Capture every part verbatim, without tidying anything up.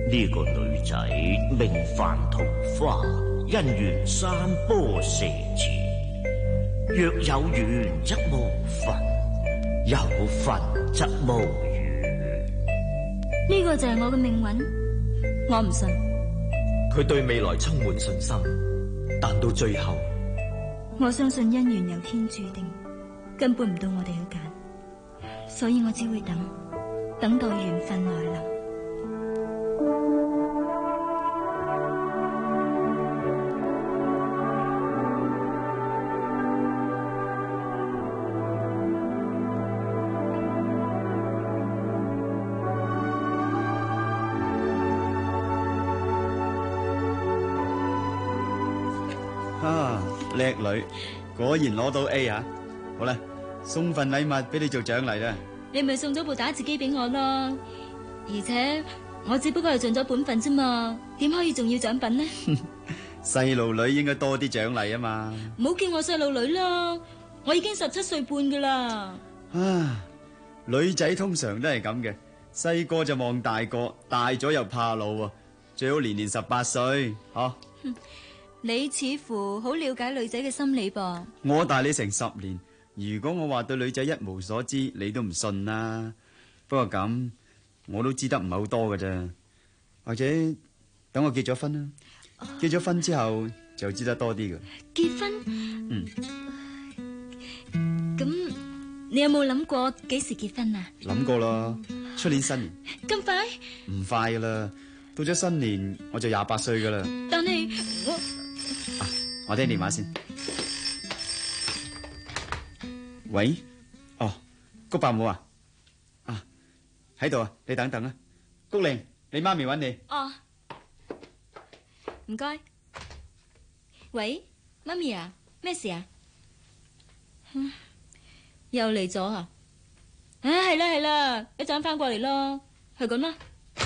呢個女仔名范桃花，姻緣三波射箭，若有緣則無份，有份則無緣。 呢個就係我嘅命運，我唔信。 佢對未來充滿信心，但到最後， 我相信姻緣由天注定，根本唔到我哋去揀，所以我只會等，等待緣分來臨。 啊，叻女，果然攞到 A 啊！好啦，送份禮物俾你做獎勵啦。 你咪送咗部打字機俾我咯，而且我只不過係盡咗本分啫嘛，點可以仲要獎品呢？ 細路女應該多啲獎勵啊嘛。 唔好叫我細路女啦，我已經十七歲半噶啦。 啊，女仔通常都係咁嘅，細個就望大個，大咗又怕老喎，最好年年十八歲，嗬。 你似乎好了解女仔嘅心理噃。 我大你成十年，如果我話對女仔一無所知，你都唔信啦。不過咁，我都知得唔係好多㗎咋。或者等我結咗婚啦，哦、結咗婚之後就知得多啲㗎。 結婚？ 嗯。 咁你有冇諗過幾時結婚啊？ 諗過啦，出年新年。 咁快？ 唔快㗎啦，到咗新年我就廿八歲㗎啦。 但係我。 我聽電話先。喂，哦，谷伯母啊，啊喺度啊，你等等啊。谷玲，你媽咪揾你。 哦，唔該。喂，媽咪啊，咩事啊？嗯，又嚟咗啊？唉，係啦係啦，一陣翻過嚟咯，係咁啦。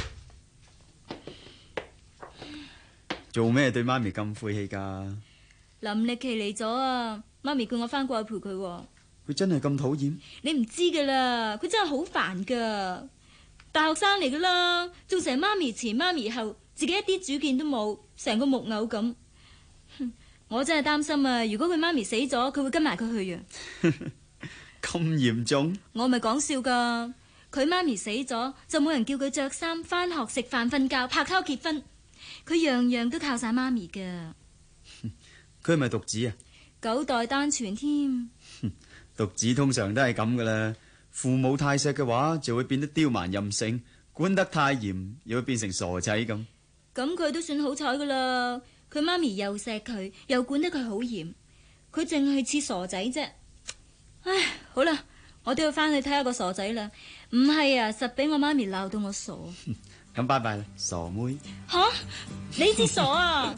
做咩對媽咪咁晦氣㗎？ 林力琪嚟咗啊！媽咪叫我翻過去陪佢。 佢真係咁討厭？ 你唔知噶啦，佢真係好煩噶。大學生嚟噶啦，仲成媽咪前媽咪後，自己一啲主見都冇，成個木偶咁。我真係擔心啊！如果佢媽咪死咗，佢會跟埋佢去啊！ 咁嚴重？ 我咪講笑噶。佢媽咪死咗，就冇人叫佢着衫、翻學、食飯、瞓覺、拍拖、結婚。佢樣樣都靠晒媽咪噶。 佢係咪獨子啊？ 九代單傳添。 獨子通常都係咁噶啦，父母太錫嘅話，就會變得刁蠻任性；管得太嚴，又會變成傻仔咁。 咁佢都算好彩噶啦，佢媽咪又錫佢，又管得佢好嚴，佢淨係似傻仔啫。唉，好啦，我都要翻去睇下個傻仔啦。唔係啊，實俾我媽咪鬧到我傻。 咁拜拜啦，傻妹。 吓，你至傻啊！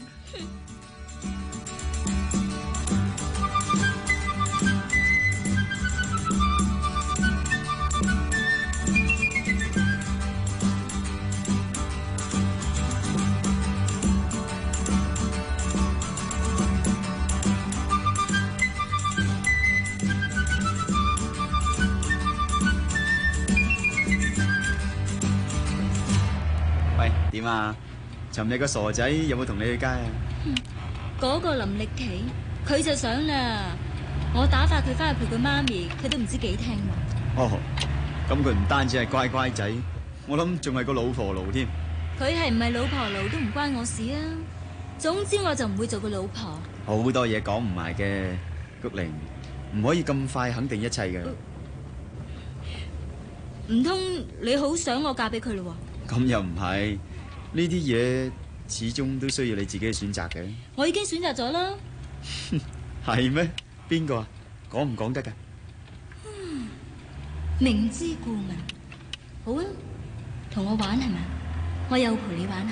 點啊？尋日個傻仔有冇同你去街啊？ 嗰個林力琪，佢就想啦。我打發佢翻去陪佢媽咪，佢都唔知幾聽喎。 哦，咁佢唔單止係乖乖仔，我諗仲係個老婆奴添。 佢係唔係老婆奴都唔關我事啊。總之我就唔會做個老婆。 好多嘢講唔埋嘅，谷玲，唔可以咁快肯定一切嘅。 唔通你好想我嫁俾佢咯？ 咁又唔係。呢啲嘢始終都需要你自己去選擇嘅。 我已經選擇咗啦。 係咩？邊個啊？講唔講得噶？ 明知故問。好啊，同我玩係咪？我又陪你玩下。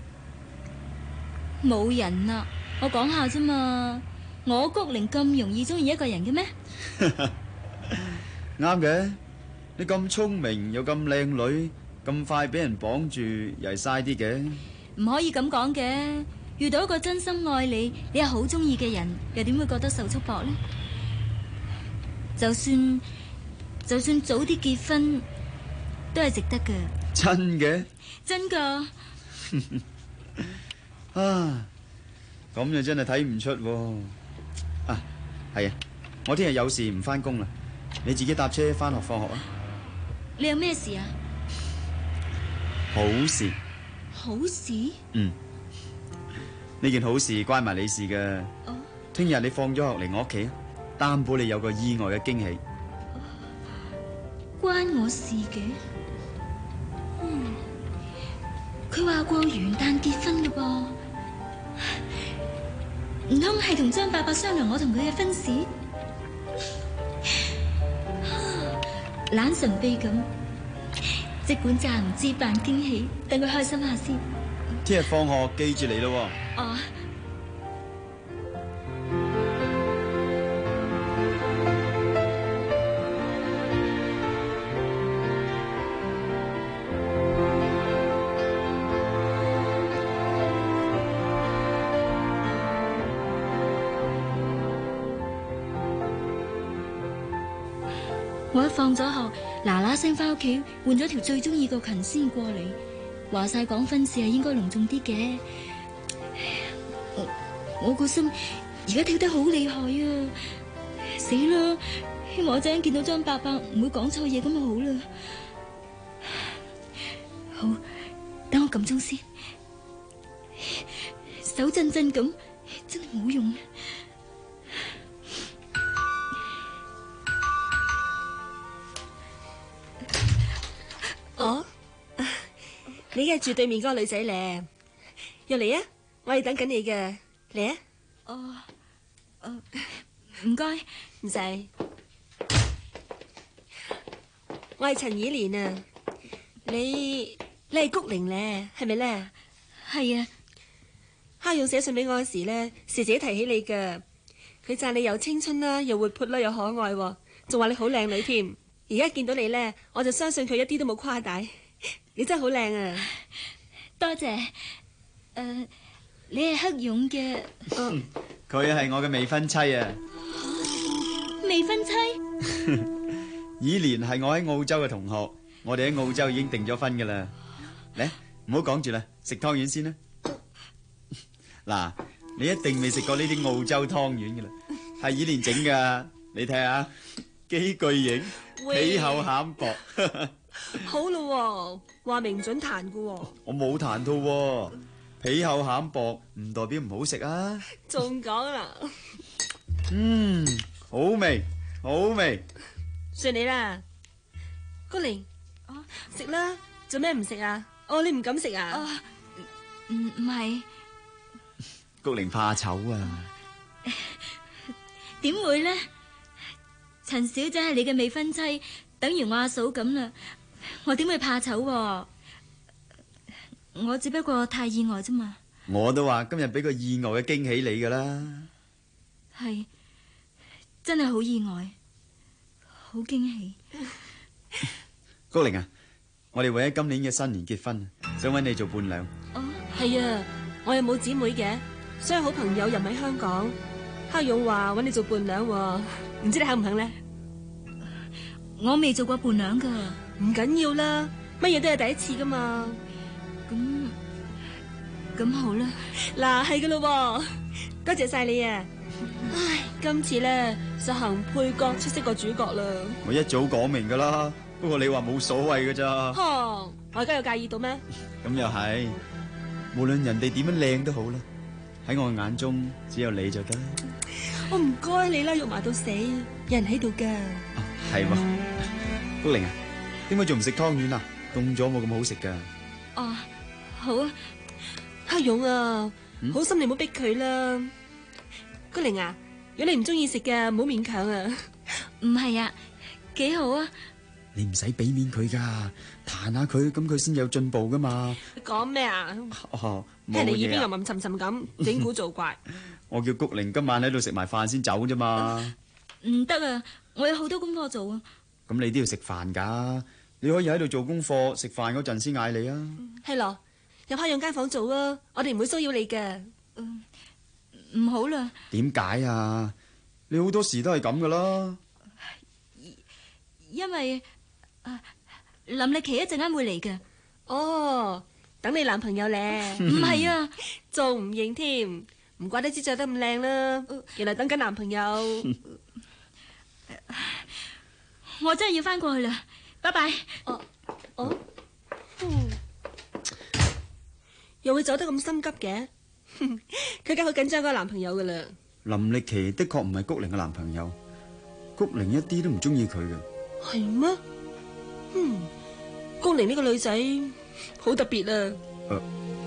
冇人啊，我講下啫嘛。我谷玲咁容易中意一個人嘅咩？ 啱嘅，你咁聰明又咁靚女。咁快俾人綁住，又係嘥啲嘅。 唔可以咁講嘅。遇到一個真心愛你，你又好中意嘅人，又點會覺得受束縛呢？就算就算早啲結婚，都係值得嘅。 真嘅？ 真噶。 啊，咁就真係睇唔出喎。啊，係啊，我聽日有事唔返工啦，你自己搭車返學放學啊。 你有咩事啊？ 好事。 好事？ 嗯，呢件好事關埋你事㗎。 哦， 聽日你放咗學嚟我屋企啊，擔保你有個意外嘅驚喜。 關我事嘅？嗯，佢話過元旦結婚㗎噃，唔通係同張伯伯商量我同佢嘅婚事？懶神秘咁，即管詐唔知扮驚喜，等佢開心下先。 聽日放學記住嚟咯。 哦。我一放咗學，嗱嗱聲翻屋企換咗條最中意個裙先過嚟。話晒講婚事係應該隆重啲嘅。我我個心而家跳得好厲害啊！死啦！希望我陣間見到張伯伯唔會講錯嘢咁就好啦。好，等我撳鐘先。手震震咁，真係冇用。 哦，你係住對面嗰個女仔咧，入嚟啊！我係等緊你嘅，嚟啊！ 哦，哦，唔該， 唔使。我係陳以蓮啊，你你係谷玲咧，係咪咧？ 係啊。 黑勇寫信俾我嗰時咧，是自己提起你嘅，佢讚你又青春啦，又活潑啦，又可愛，仲話你好靚女添。而家見到你咧，我就相信佢一啲都冇誇大，你真係好靚啊！ 多謝。誒、呃，你係黑勇嘅。 佢係我嘅未婚妻啊。 未婚妻？ 以蓮係我喺澳洲嘅同學，我哋喺澳洲已經訂咗婚噶啦。嚟，唔好講住啦，食湯圓先啦。嗱，你一定未食過呢啲澳洲湯圓噶啦，係以蓮整噶，你睇下，幾巨型。皮厚餡薄， 好咯，話明唔准彈噶。 我冇彈到，皮厚餡薄唔代表唔好食啊。 仲講啦， 嗯，好味，好味。 算你啦，谷玲，食啦，做咩唔食啊？哦，你唔敢食啊？ 哦，唔唔係， 谷玲怕醜啊。 點會呢？陳小姐係你嘅未婚妻，等於我阿嫂咁啦。我點會怕醜啊？我只不過太意外啫嘛。 我都話今日俾個意外嘅驚喜你噶啦。 係，真係好意外，好驚喜。 谷玲啊，我哋為咗今年嘅新年結婚，想揾你做伴娘。 哦，係啊，我又冇姊妹嘅，所以好朋友又唔喺香港。黑勇話揾你做伴娘，唔知你肯唔肯呢？ 我未做過伴娘噶。 唔緊要啦，乜嘢都係第一次噶嘛。 咁咁好啦。 嗱，係噶咯，多謝晒你啊！唉，今次咧實行配角出色過主角啦。 我一早講明噶啦，不過你話冇所謂噶咋？ 呵，我而家有介意到咩？ 咁又係，無論人哋點樣靚都好啦，喺我眼中只有你就得。 我唔該你啦，肉麻到死，有人喺度噶。 係喎，谷玲啊，點解仲唔食湯圓啊？凍咗冇咁好食噶。 哦，好啊。 黑勇啊， 嗯、 好心你唔好逼佢啦。谷玲啊，如果你唔中意食嘅，唔好勉強啊。 唔係啊，幾好啊。 你唔使俾面佢噶，彈下佢，咁佢先有進步噶嘛。 講咩啊？ 哦， 聽你耳邊吟吟沉沉咁，整蠱做怪。 我叫谷玲今晚喺度食埋飯先走啫嘛。 唔得啊，我有好多功課做啊。 咁你都要食飯噶，你可以喺度做功課，食飯嗰陣先嗌你啊。 係咯，入黑勇間房做啊，我哋唔會騷擾你嘅。 嗯，唔好啦。 點解啊？你好多時都係咁噶啦。 因為啊，林力琪一陣間會嚟嘅。 哦， 等你男朋友咧。 唔係啊， 仲唔認添？唔怪得知着得咁靚啦，原來等緊男朋友。 我真係要翻過去啦，拜拜。 哦哦，嗯，又會走得咁心急嘅？佢梗好緊張嗰個男朋友噶啦。 林力奇的確唔係谷玲嘅男朋友，谷玲一啲都唔中意佢嘅。 係咩？嗯，谷玲呢個女仔好特別啊。 呃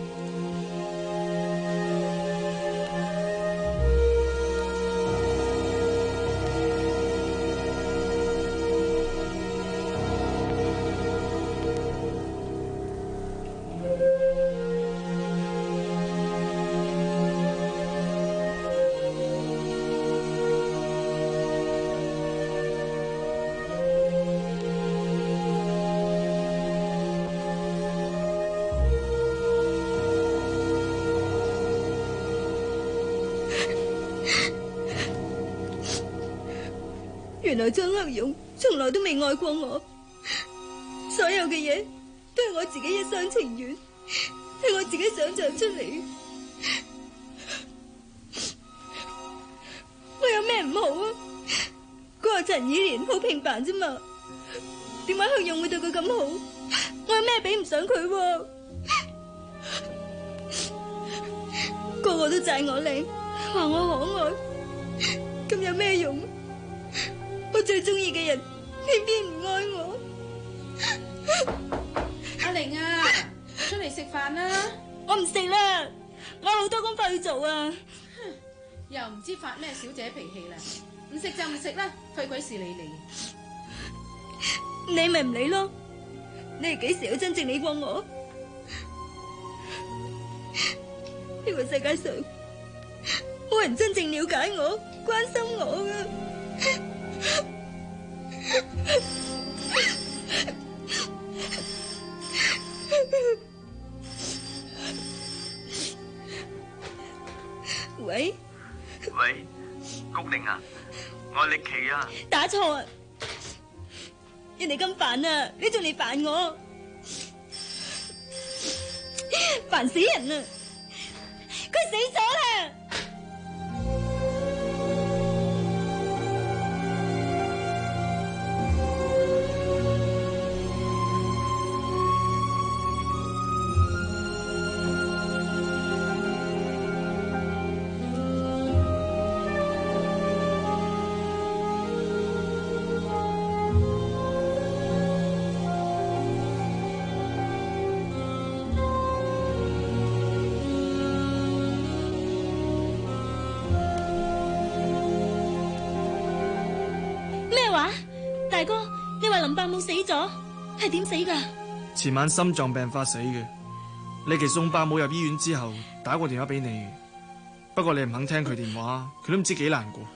原來張克勇從來都未愛過我，所有嘅嘢都係我自己一廂情願，係我自己想象出嚟。我有咩唔好啊？嗰個陳以蓮好平凡啫嘛，點解克勇會對佢咁好？我有咩比唔上佢？個個都讚我靚，話我可愛，咁有咩用？我最中意嘅人偏偏唔愛我。 阿玲啊，出嚟食飯啦！ 我唔食啦，我好多功課要做啊。 又唔知發咩小姐脾氣啦，唔食就唔食啦，費鬼事理你。 你咪唔理咯，你哋幾時有真正理過我？呢個世界上冇人真正了解我、關心我噶。喂喂，谷玲啊，我係力奇啊。 打錯啊！人哋咁煩啊，你仲嚟煩我，煩死人啊！佢死咗啦！大哥，你話林伯母死咗，係點死噶？ 前晚心臟病發死嘅。力奇送伯母入醫院之後，打過電話俾你，不過你唔肯聽佢電話，佢都唔知幾難過。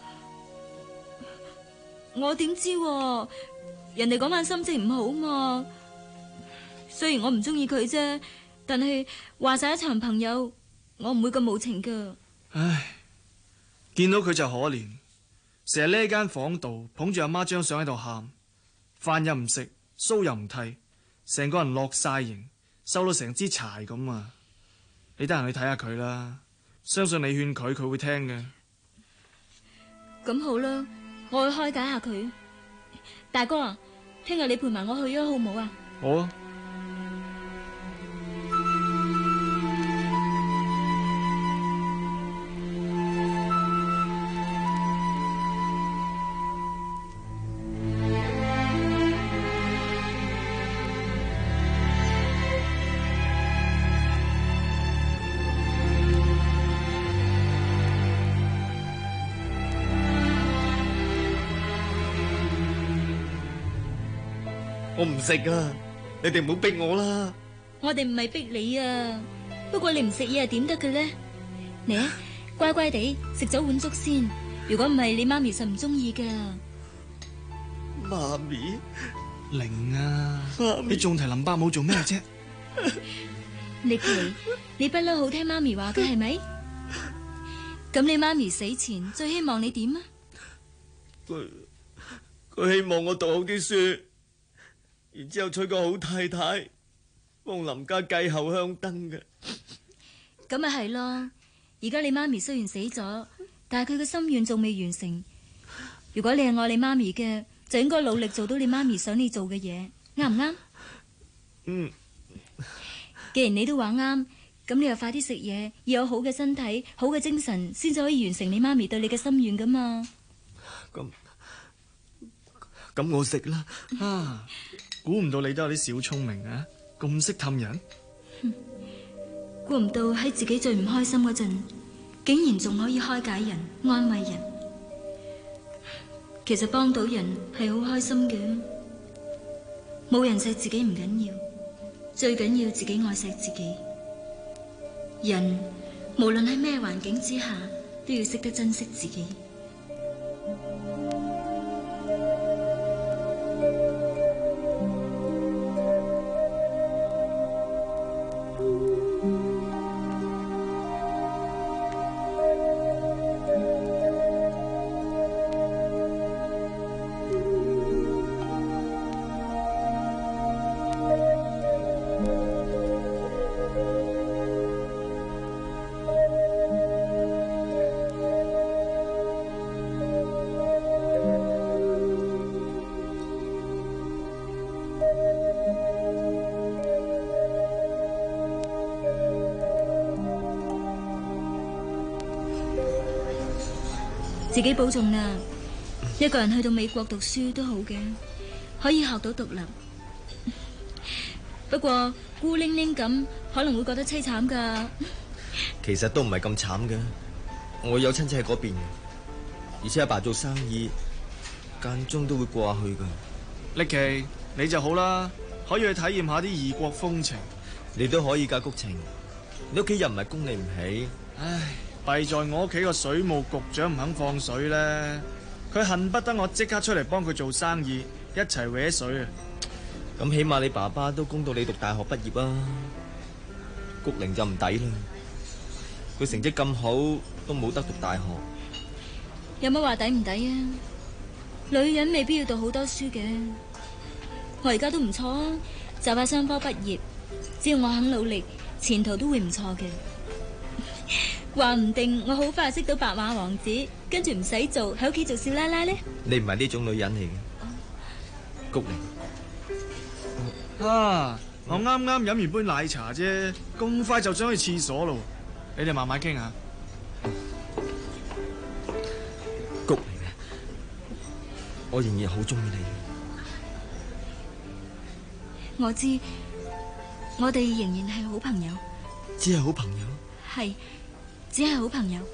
我點知？人哋嗰晚心情唔好嘛。雖然我唔中意佢啫，但係話晒一場朋友，我唔會咁無情噶。 唉，見到佢就可憐。成日匿喺間房度捧住阿媽張相喺度喊，飯又唔食，鬚又唔剃，成個人落晒形，瘦到成支柴咁啊！你得閒去睇下佢啦，相信你勸佢，佢會聽嘅。 咁好啦，我去開解下佢。大哥啊，聽日你陪埋我去啊，好唔好啊？ 好啊。 我唔食啊！你哋唔好逼我啦。 我哋唔係逼你啊，不過你唔食嘢係點得嘅咧？嚟啊，乖乖地食咗碗粥先。如果唔係，你媽咪實唔中意噶。 媽咪， 玲啊， 媽咪你仲提林伯母做咩啫？ 力奇，你不嬲好聽媽咪話嘅係咪？咁你媽咪死前最希望你點啊？ 佢佢希望我讀好啲書，然之後娶個好太太， 望林家繼後香燈嘅。 咁咪係咯。而家你媽咪雖然死咗，但係佢嘅心願仲未完成。如果你係愛你媽咪嘅，就應該努力做到你媽咪想你做嘅嘢，啱唔啱？ 嗯。 既然你都話啱，咁你又快啲食嘢，要有好嘅身體、好嘅精神，先至可以完成你媽咪對你嘅心願噶嘛。 咁咁我食啦。 啊，估唔到你都有啲小聰明啊，咁識氹人。 估唔到喺自己最唔開心嗰陣，竟然仲可以開解人、安慰人。其實幫到人係好開心嘅。冇人錫自己唔緊要，最緊要自己愛錫自己。人無論喺咩環境之下，都要識得珍惜自己。自己保重啦！一個人去到美國讀書都好嘅，可以學到獨立。不過孤零零咁，可能會覺得凄慘噶。 其實都唔係咁慘嘅，我有親戚喺嗰邊，而且阿爸做生意，間中都會過下去噶。 力奇，你就好啦，可以去體驗下啲異國風情。 你都可以噶，谷晴，你屋企又唔係供你唔起。 唉。弊在我屋企個水務局長唔肯放水咧，佢恨不得我即刻出嚟幫佢做生意，一齊搲水啊！ 咁起碼你爸爸都供到你讀大學畢業啊，谷玲就唔抵啦，佢成績咁好都冇得讀大學。 有乜話抵唔抵啊？女人未必要讀好多書嘅，我而家都唔錯啊，就快雙科畢業，只要我肯努力，前途都會唔錯嘅。話唔定我好快識到白馬王子，跟住唔使做喺屋企做少奶奶呢。 你唔係呢種女人嚟嘅，谷玲。 啊！我啱啱飲完杯奶茶啫，咁快就想去廁所咯。你哋慢慢傾下。 谷玲，我仍然好中意你。 我知，我哋仍然係好朋友。 只係好朋友。 係。只係好朋友。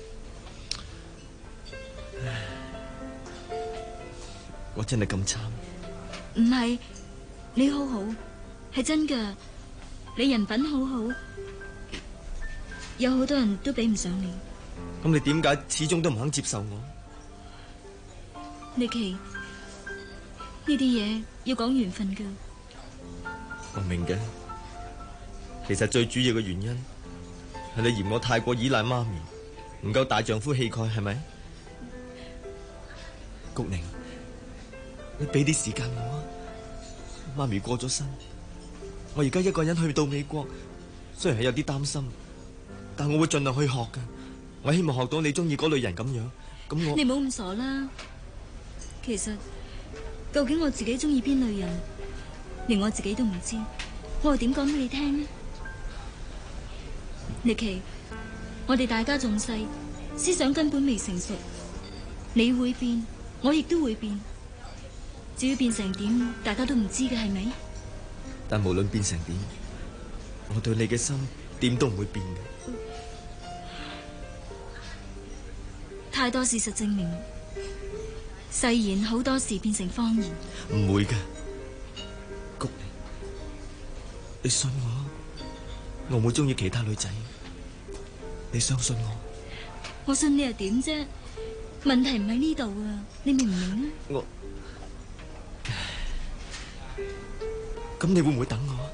我真係咁慘？ 唔係，你好好，係真㗎。你人品好好，有好多人都比唔上你。 咁你點解始終都唔肯接受我？ 力奇，呢啲嘢要講緣分㗎。 我明嘅，其實最主要嘅原因係你嫌我太過依賴媽咪，唔夠大丈夫氣概，係咪？谷玲，你俾啲時間我啊！媽咪過咗身，我而家一個人去到美國，雖然係有啲擔心，但我會盡量去學㗎。我希望學到你中意嗰類人咁樣。咁我你唔好咁傻啦。其實究竟我自己中意邊類人，連我自己都唔知，我又點講俾你聽呢？力奇，我哋大家仲細，思想根本未成熟。你會變，我亦都會變。至於變成點，大家都唔知嘅，係咪？ 但無論變成點，我對你嘅心點都唔會變嘅。 太多事實證明，誓言好多時變成謊言。 唔會嘅，谷玲，你信我，我唔會中意其他女仔。你相信我？ 我信你又點啫？問題唔喺呢度啊，你明唔明啊？ 我咁你會唔會等我？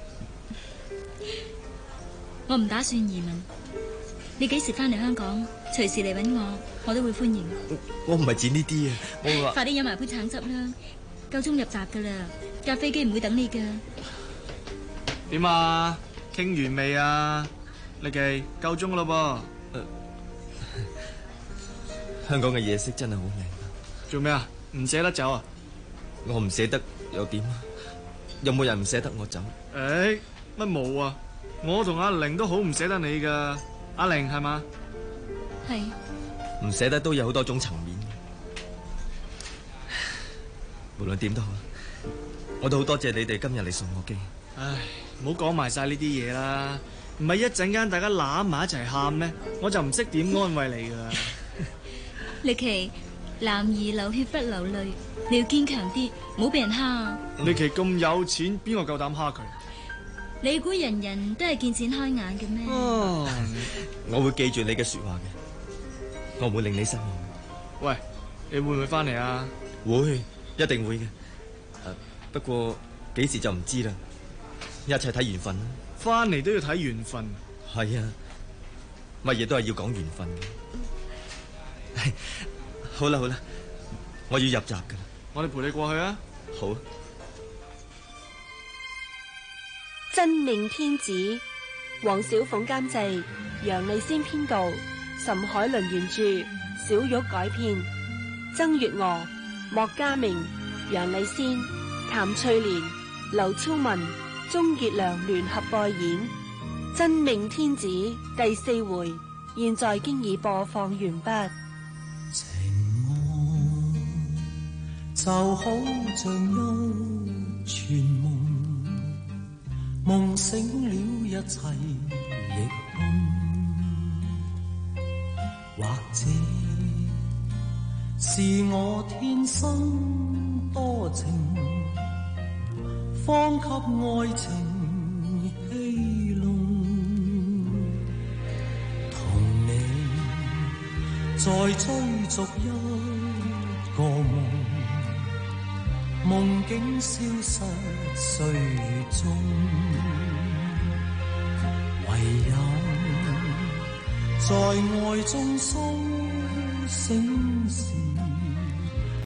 我唔打算移民。你幾時翻嚟香港？隨時嚟搵我，我都會歡迎。 我唔係指呢啲啊，我話快啲飲埋杯橙汁啦，夠鐘入閘噶啦，架飛機唔會等你噶。 點啊？傾完未啊？力奇夠鐘啦噃。 香港嘅夜色真係好靚。 做咩啊？唔捨得走啊？ 我唔捨得又點啊？有冇人唔捨得我走？ 誒，乜冇啊？我同阿玲都好唔捨得你噶。阿玲係嘛？ 係。 唔捨得都有好多種層面。無論點都好，我都好多謝你哋今日嚟送我機。 唉，唔好講埋晒呢啲嘢啦，唔係一陣間大家攬埋一齊喊咩？我就唔識點安慰你噶啦。 力奇，男兒流血不流淚，你要堅強啲，唔好俾人蝦。 力奇咁有錢，邊個夠膽蝦佢？ 你估人人都係見錢開眼嘅咩？ 哦， 我會記住你嘅說話嘅，我唔會令你失望。 喂，你會唔會翻嚟啊？ 會，一定會嘅。不過幾時就唔知啦，一切睇緣分啦。 翻嚟都要睇緣分。 係啊，乜嘢都係要講緣分嘅。好啦好啦，我要入閘噶啦。 我哋陪你過去啊。 好。 真命天子，黃小鳳監製，楊麗仙編導，岑海倫原著，小玉改編，曾月娥、莫家明、楊麗仙、譚翠蓮、劉超文、鍾傑良聯合播演《真命天子》第四回，現在經已播放完畢。 情愛就好像一串夢，夢醒了一切亦空，或者是我天生多情，方給愛情戲弄，同你再追逐一個夢，夢境消失歲月中，唯有在愛中甦醒時